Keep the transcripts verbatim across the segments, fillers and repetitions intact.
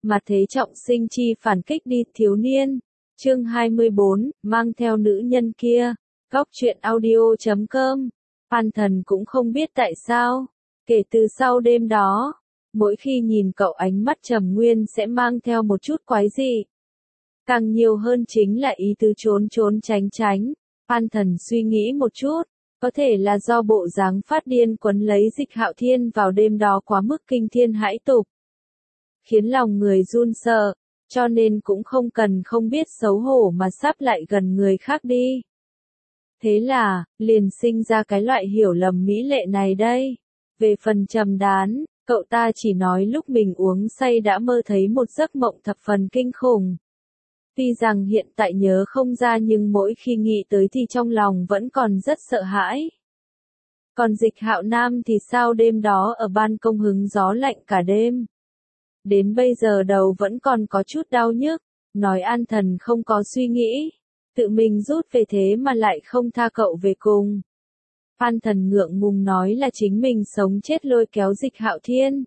Mà thế trọng sinh chi phản kích đi thiếu niên. Chương hai mươi bốn, mang theo nữ nhân kia. Góc truyện audio chấm com. An Thần cũng không biết tại sao. Kể từ sau đêm đó, mỗi khi nhìn cậu ánh mắt Trầm Nguyên sẽ mang theo một chút quái dị. Càng nhiều hơn chính là ý tứ trốn trốn tránh tránh. An Thần suy nghĩ một chút, có thể là do bộ dáng phát điên quấn lấy Dịch Hạo Thiên vào đêm đó quá mức kinh thiên hãi tục, khiến lòng người run sợ, cho nên cũng không cần không biết xấu hổ mà sắp lại gần người khác đi. Thế là, liền sinh ra cái loại hiểu lầm mỹ lệ này đây. Về phần Trầm Đán, cậu ta chỉ nói lúc mình uống say đã mơ thấy một giấc mộng thập phần kinh khủng. Tuy rằng hiện tại nhớ không ra nhưng mỗi khi nghĩ tới thì trong lòng vẫn còn rất sợ hãi. Còn Dịch Hạo Nam thì sao, đêm đó ở ban công hứng gió lạnh cả đêm. Đến bây giờ đầu vẫn còn có chút đau nhức, nói An Thần không có suy nghĩ, tự mình rút về thế mà lại không tha cậu về cùng. An Thần ngượng ngùng nói là chính mình sống chết lôi kéo Dịch Hạo Thiên.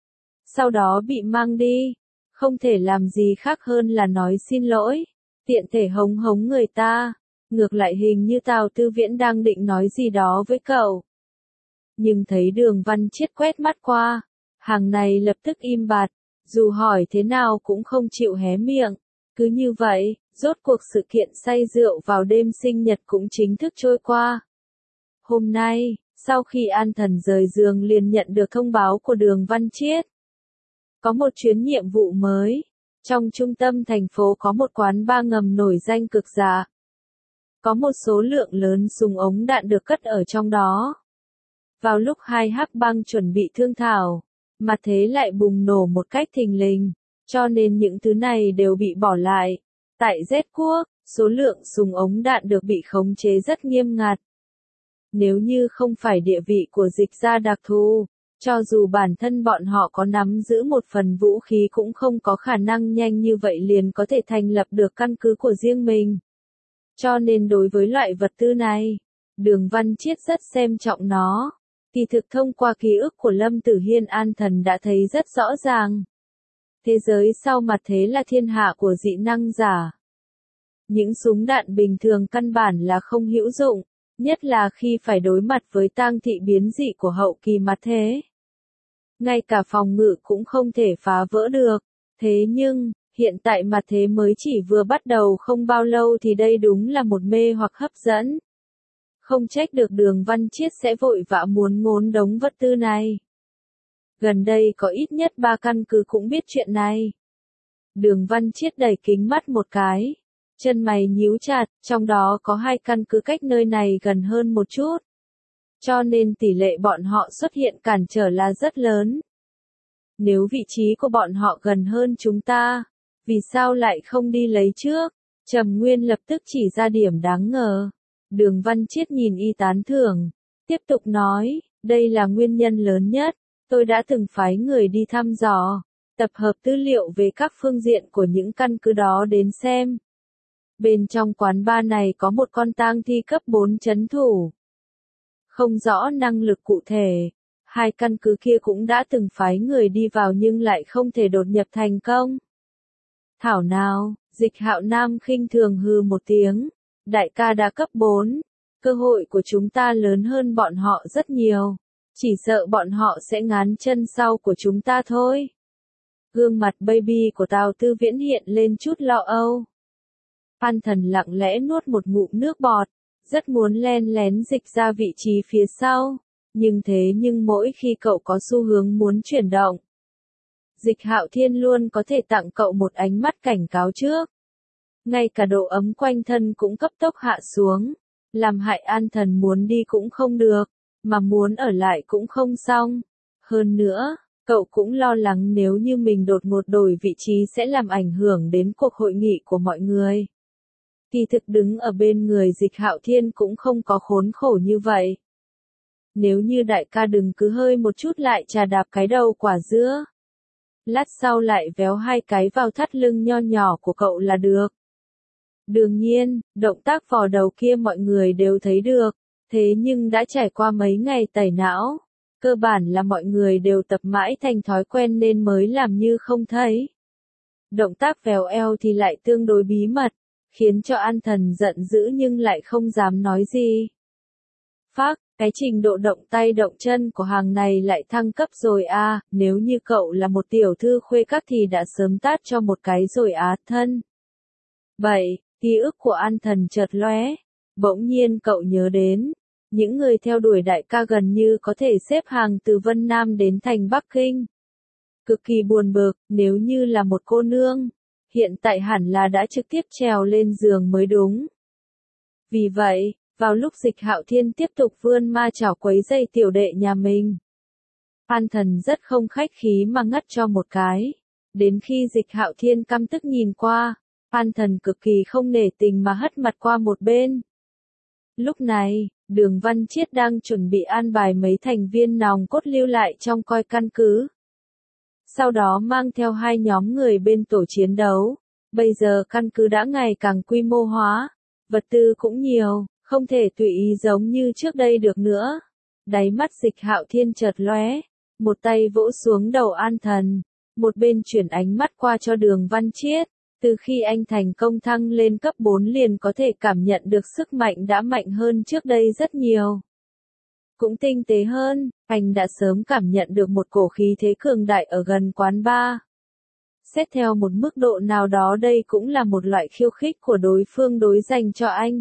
Sau đó bị mang đi, không thể làm gì khác hơn là nói xin lỗi, tiện thể hống hống người ta. Ngược lại hình như Tào Tư Viễn đang định nói gì đó với cậu. Nhưng thấy Đường Văn Chiết quét mắt qua, hàng này lập tức im bặt, dù hỏi thế nào cũng không chịu hé miệng. Cứ như vậy, rốt cuộc sự kiện say rượu vào đêm sinh nhật cũng chính thức trôi qua. Hôm nay, sau khi An Thần rời giường liền nhận được thông báo của Đường Văn Chiết. Có một chuyến nhiệm vụ mới. Trong trung tâm thành phố có một quán bar ngầm nổi danh cực dạ. Có một số lượng lớn súng ống đạn được cất ở trong đó. Vào lúc hai hắc bang chuẩn bị thương thảo, mà thế lại bùng nổ một cách thình lình, cho nên những thứ này đều bị bỏ lại. Tại Z quốc, số lượng súng ống đạn được bị khống chế rất nghiêm ngặt. Nếu như không phải địa vị của Dịch gia đặc thù, cho dù bản thân bọn họ có nắm giữ một phần vũ khí cũng không có khả năng nhanh như vậy liền có thể thành lập được căn cứ của riêng mình. Cho nên đối với loại vật tư này, Đường Văn Chiết rất xem trọng nó. Kỳ thực thông qua ký ức của Lâm Tử Hiên, An Thần đã thấy rất rõ ràng. Thế giới sau mặt thế là thiên hạ của dị năng giả. Những súng đạn bình thường căn bản là không hữu dụng, nhất là khi phải đối mặt với tang thị biến dị của hậu kỳ mặt thế. Ngay cả phòng ngự cũng không thể phá vỡ được. Thế nhưng, hiện tại mặt thế mới chỉ vừa bắt đầu không bao lâu thì đây đúng là một mê hoặc hấp dẫn. Không trách được Đường Văn Chiết sẽ vội vã muốn ngốn đống vật tư này. Gần đây có ít nhất ba căn cứ cũng biết chuyện này. Đường Văn Chiết đẩy kính mắt một cái. Chân mày nhíu chặt, trong đó có hai căn cứ cách nơi này gần hơn một chút. Cho nên tỷ lệ bọn họ xuất hiện cản trở là rất lớn. Nếu vị trí của bọn họ gần hơn chúng ta, vì sao lại không đi lấy trước? Trầm Nguyên lập tức chỉ ra điểm đáng ngờ. Đường Văn Chiết nhìn y tán thưởng, tiếp tục nói, đây là nguyên nhân lớn nhất. Tôi đã từng phái người đi thăm dò, tập hợp tư liệu về các phương diện của những căn cứ đó đến xem. Bên trong quán bar này có một con tang thi cấp bốn trấn thủ. Không rõ năng lực cụ thể, hai căn cứ kia cũng đã từng phái người đi vào nhưng lại không thể đột nhập thành công. Thảo nào, Dịch Hạo Nam khinh thường hừ một tiếng, đại ca đã cấp bốn, cơ hội của chúng ta lớn hơn bọn họ rất nhiều, chỉ sợ bọn họ sẽ ngán chân sau của chúng ta thôi. Gương mặt baby của Tào Tư Viễn hiện lên chút lo âu. An Thần lặng lẽ nuốt một ngụm nước bọt, rất muốn len lén Dịch ra vị trí phía sau, nhưng thế nhưng mỗi khi cậu có xu hướng muốn chuyển động, Dịch Hạo Thiên luôn có thể tặng cậu một ánh mắt cảnh cáo trước. Ngay cả độ ấm quanh thân cũng cấp tốc hạ xuống, làm hại An Thần muốn đi cũng không được, mà muốn ở lại cũng không xong. Hơn nữa, cậu cũng lo lắng nếu như mình đột ngột đổi vị trí sẽ làm ảnh hưởng đến cuộc hội nghị của mọi người. Kỳ thực đứng ở bên người Dịch Hạo Thiên cũng không có khốn khổ như vậy. Nếu như đại ca đừng cứ hơi một chút lại trà đạp cái đầu quả dứa. Lát sau lại véo hai cái vào thắt lưng nho nhỏ của cậu là được. Đương nhiên, động tác vò đầu kia mọi người đều thấy được, thế nhưng đã trải qua mấy ngày tẩy não. Cơ bản là mọi người đều tập mãi thành thói quen nên mới làm như không thấy. Động tác véo eo thì lại tương đối bí mật, khiến cho An Thần giận dữ nhưng lại không dám nói gì. Phác, cái trình độ động tay động chân của hàng này lại thăng cấp rồi à, nếu như cậu là một tiểu thư khuê các thì đã sớm tát cho một cái rồi á thân. Vậy, ký ức của An Thần chợt lóe, bỗng nhiên cậu nhớ đến, những người theo đuổi đại ca gần như có thể xếp hàng từ Vân Nam đến thành Bắc Kinh. Cực kỳ buồn bực, nếu như là một cô nương, hiện tại hẳn là đã trực tiếp trèo lên giường mới đúng. Vì vậy, vào lúc Dịch Hạo Thiên tiếp tục vươn ma chảo quấy dây tiểu đệ nhà mình, An Thần rất không khách khí mà ngắt cho một cái. Đến khi Dịch Hạo Thiên căm tức nhìn qua, An Thần cực kỳ không nể tình mà hất mặt qua một bên. Lúc này, Đường Văn Chiết đang chuẩn bị an bài mấy thành viên nòng cốt lưu lại trong coi căn cứ. Sau đó mang theo hai nhóm người bên tổ chiến đấu. Bây giờ căn cứ đã ngày càng quy mô hóa, vật tư cũng nhiều, không thể tùy ý giống như trước đây được nữa. Đáy mắt Dịch Hạo Thiên chợt lóe, một tay vỗ xuống đầu An Thần, một bên chuyển ánh mắt qua cho Đường Văn Chiết. Từ khi anh thành công thăng lên cấp bốn liền có thể cảm nhận được sức mạnh đã mạnh hơn trước đây rất nhiều. Cũng tinh tế hơn, anh đã sớm cảm nhận được một cổ khí thế cường đại ở gần quán bar. Xét theo một mức độ nào đó đây cũng là một loại khiêu khích của đối phương đối dành cho anh.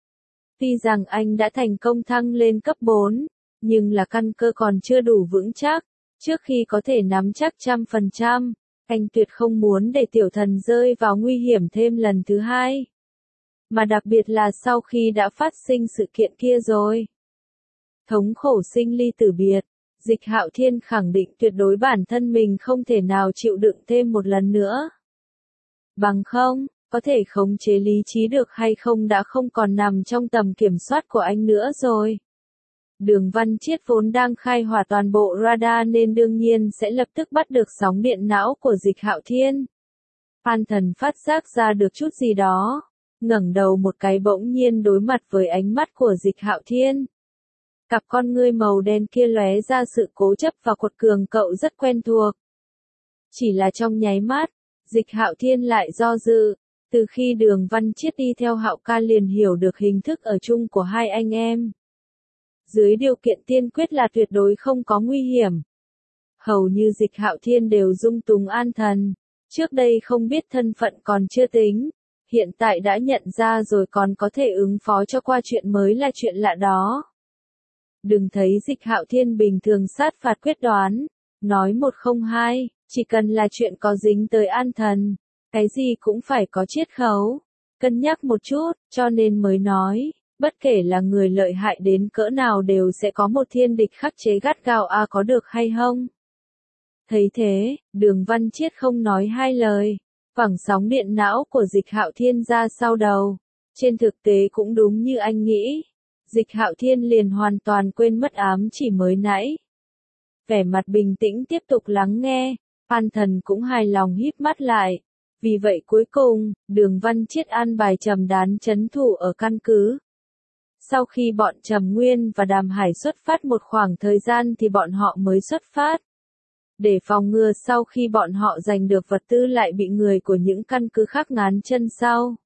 Tuy rằng anh đã thành công thăng lên cấp bốn, nhưng là căn cơ còn chưa đủ vững chắc, trước khi có thể nắm chắc trăm phần trăm. Anh tuyệt không muốn để tiểu thần rơi vào nguy hiểm thêm lần thứ hai. Mà đặc biệt là sau khi đã phát sinh sự kiện kia rồi. Thống khổ sinh ly tử biệt, Dịch Hạo Thiên khẳng định tuyệt đối bản thân mình không thể nào chịu đựng thêm một lần nữa. Bằng không, có thể khống chế lý trí được hay không đã không còn nằm trong tầm kiểm soát của anh nữa rồi. Đường Văn Chiết vốn đang khai hỏa toàn bộ radar nên đương nhiên sẽ lập tức bắt được sóng điện não của Dịch Hạo Thiên. An Thần phát giác ra được chút gì đó, ngẩng đầu một cái bỗng nhiên đối mặt với ánh mắt của Dịch Hạo Thiên. Cặp con ngươi màu đen kia lóe ra sự cố chấp và quật cường cậu rất quen thuộc. Chỉ là trong nháy mắt, Dịch Hạo Thiên lại do dự, từ khi Đường Văn Chiết đi theo Hạo ca liền hiểu được hình thức ở chung của hai anh em. Dưới điều kiện tiên quyết là tuyệt đối không có nguy hiểm. Hầu như Dịch Hạo Thiên đều dung túng An Thần, trước đây không biết thân phận còn chưa tính, hiện tại đã nhận ra rồi còn có thể ứng phó cho qua chuyện mới là chuyện lạ đó. Đừng thấy Dịch Hạo Thiên bình thường sát phạt quyết đoán, nói một không hai, chỉ cần là chuyện có dính tới An Thần, cái gì cũng phải có chiết khấu, cân nhắc một chút, cho nên mới nói. Bất kể là người lợi hại đến cỡ nào đều sẽ có một thiên địch khắc chế gắt gao à có được hay không? Thấy thế, Đường Văn Chiết không nói hai lời, phẳng sóng điện não của Dịch Hạo Thiên ra sau đầu. Trên thực tế cũng đúng như anh nghĩ. Dịch Hạo Thiên liền hoàn toàn quên mất ám chỉ mới nãy. Vẻ mặt bình tĩnh tiếp tục lắng nghe, An Thần cũng hài lòng híp mắt lại. Vì vậy cuối cùng, Đường Văn Chiết an bài Trầm Đán trấn thủ ở căn cứ. Sau khi bọn Trầm Nguyên và Đàm Hải xuất phát một khoảng thời gian thì bọn họ mới xuất phát. Để phòng ngừa sau khi bọn họ giành được vật tư lại bị người của những căn cứ khác ngán chân sau.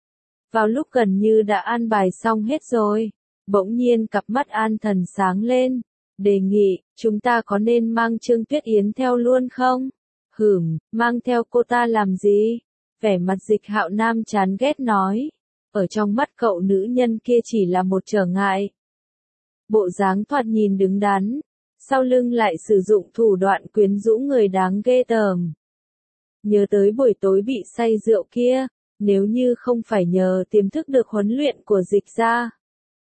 Vào lúc gần như đã an bài xong hết rồi, bỗng nhiên cặp mắt An Thần sáng lên, đề nghị, chúng ta có nên mang Trương Tuyết Yến theo luôn không? Hửm, mang theo cô ta làm gì? Vẻ mặt Dịch Hạo Nam chán ghét nói. Ở trong mắt cậu nữ nhân kia chỉ là một trở ngại. Bộ dáng thoạt nhìn đứng đắn, sau lưng lại sử dụng thủ đoạn quyến rũ người đáng ghê tởm. Nhớ tới buổi tối bị say rượu kia, nếu như không phải nhờ tiềm thức được huấn luyện của Dịch gia,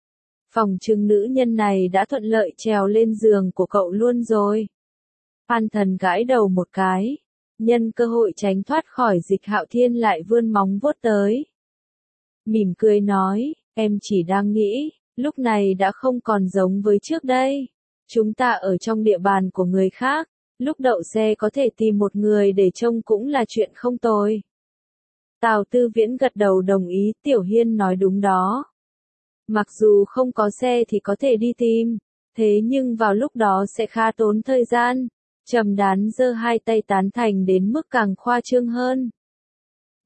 phòng trừng nữ nhân này đã thuận lợi trèo lên giường của cậu luôn rồi. An Thần gãi đầu một cái, nhân cơ hội tránh thoát khỏi Dịch Hạo Thiên lại vươn móng vuốt tới. Mỉm cười nói, em chỉ đang nghĩ, lúc này đã không còn giống với trước đây. Chúng ta ở trong địa bàn của người khác, lúc đậu xe có thể tìm một người để trông cũng là chuyện không tồi. Tào Tư Viễn gật đầu đồng ý, Tiểu Hiên nói đúng đó. Mặc dù không có xe thì có thể đi tìm, thế nhưng vào lúc đó sẽ khá tốn thời gian. Trầm Đán giơ hai tay tán thành đến mức càng khoa trương hơn.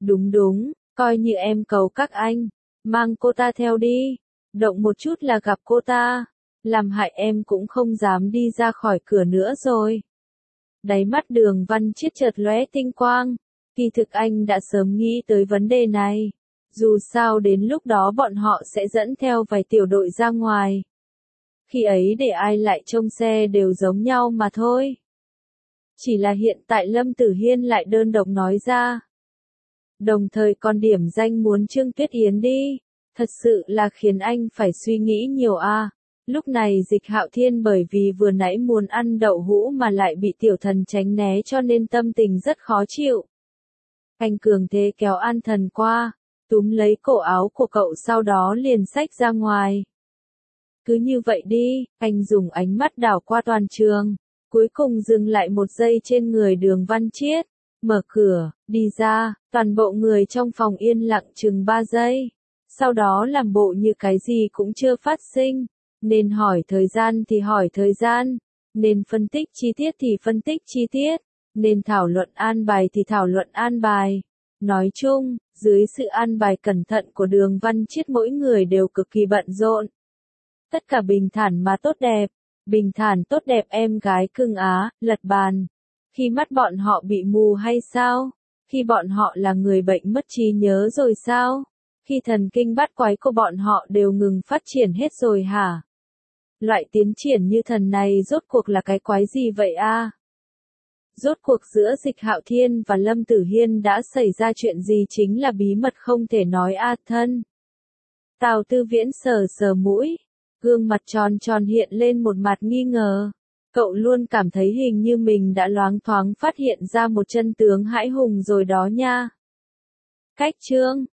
Đúng đúng, coi như em cầu các anh, mang cô ta theo đi, động một chút là gặp cô ta, làm hại em cũng không dám đi ra khỏi cửa nữa rồi. Đáy mắt Đường Văn Chiết chợt lóe tinh quang, kỳ thực anh đã sớm nghĩ tới vấn đề này, dù sao đến lúc đó bọn họ sẽ dẫn theo vài tiểu đội ra ngoài. Khi ấy để ai lại trông xe đều giống nhau mà thôi. Chỉ là hiện tại Lâm Tử Hiên lại đơn độc nói ra. Đồng thời còn điểm danh muốn Trương Tuyết Yến đi, thật sự là khiến anh phải suy nghĩ nhiều a. Lúc này Dịch Hạo Thiên bởi vì vừa nãy muốn ăn đậu hũ mà lại bị tiểu thần tránh né cho nên tâm tình rất khó chịu. Anh cường thế kéo An Thần qua, túm lấy cổ áo của cậu sau đó liền xách ra ngoài. Cứ như vậy đi, anh dùng ánh mắt đảo qua toàn trường, cuối cùng dừng lại một giây trên người Đường Văn Chiết, mở cửa, đi ra, toàn bộ người trong phòng yên lặng chừng ba giây, sau đó làm bộ như cái gì cũng chưa phát sinh, nên hỏi thời gian thì hỏi thời gian, nên phân tích chi tiết thì phân tích chi tiết, nên thảo luận an bài thì thảo luận an bài. Nói chung, dưới sự an bài cẩn thận của Đường Văn Chiết mỗi người đều cực kỳ bận rộn. Tất cả bình thản mà tốt đẹp, bình thản tốt đẹp em gái cưng á, lật bàn. Khi mắt bọn họ bị mù hay sao? Khi bọn họ là người bệnh mất trí nhớ rồi sao? Khi thần kinh bắt quái của bọn họ đều ngừng phát triển hết rồi hả? Loại tiến triển như thần này rốt cuộc là cái quái gì vậy a? Rốt cuộc giữa Dịch Hạo Thiên và Lâm Tử Hiên đã xảy ra chuyện gì chính là bí mật không thể nói a thân. Tào Tư Viễn sờ sờ mũi, gương mặt tròn tròn hiện lên một mặt nghi ngờ. Cậu luôn cảm thấy hình như mình đã loáng thoáng phát hiện ra một chân tướng hãi hùng rồi đó nha. Cách chương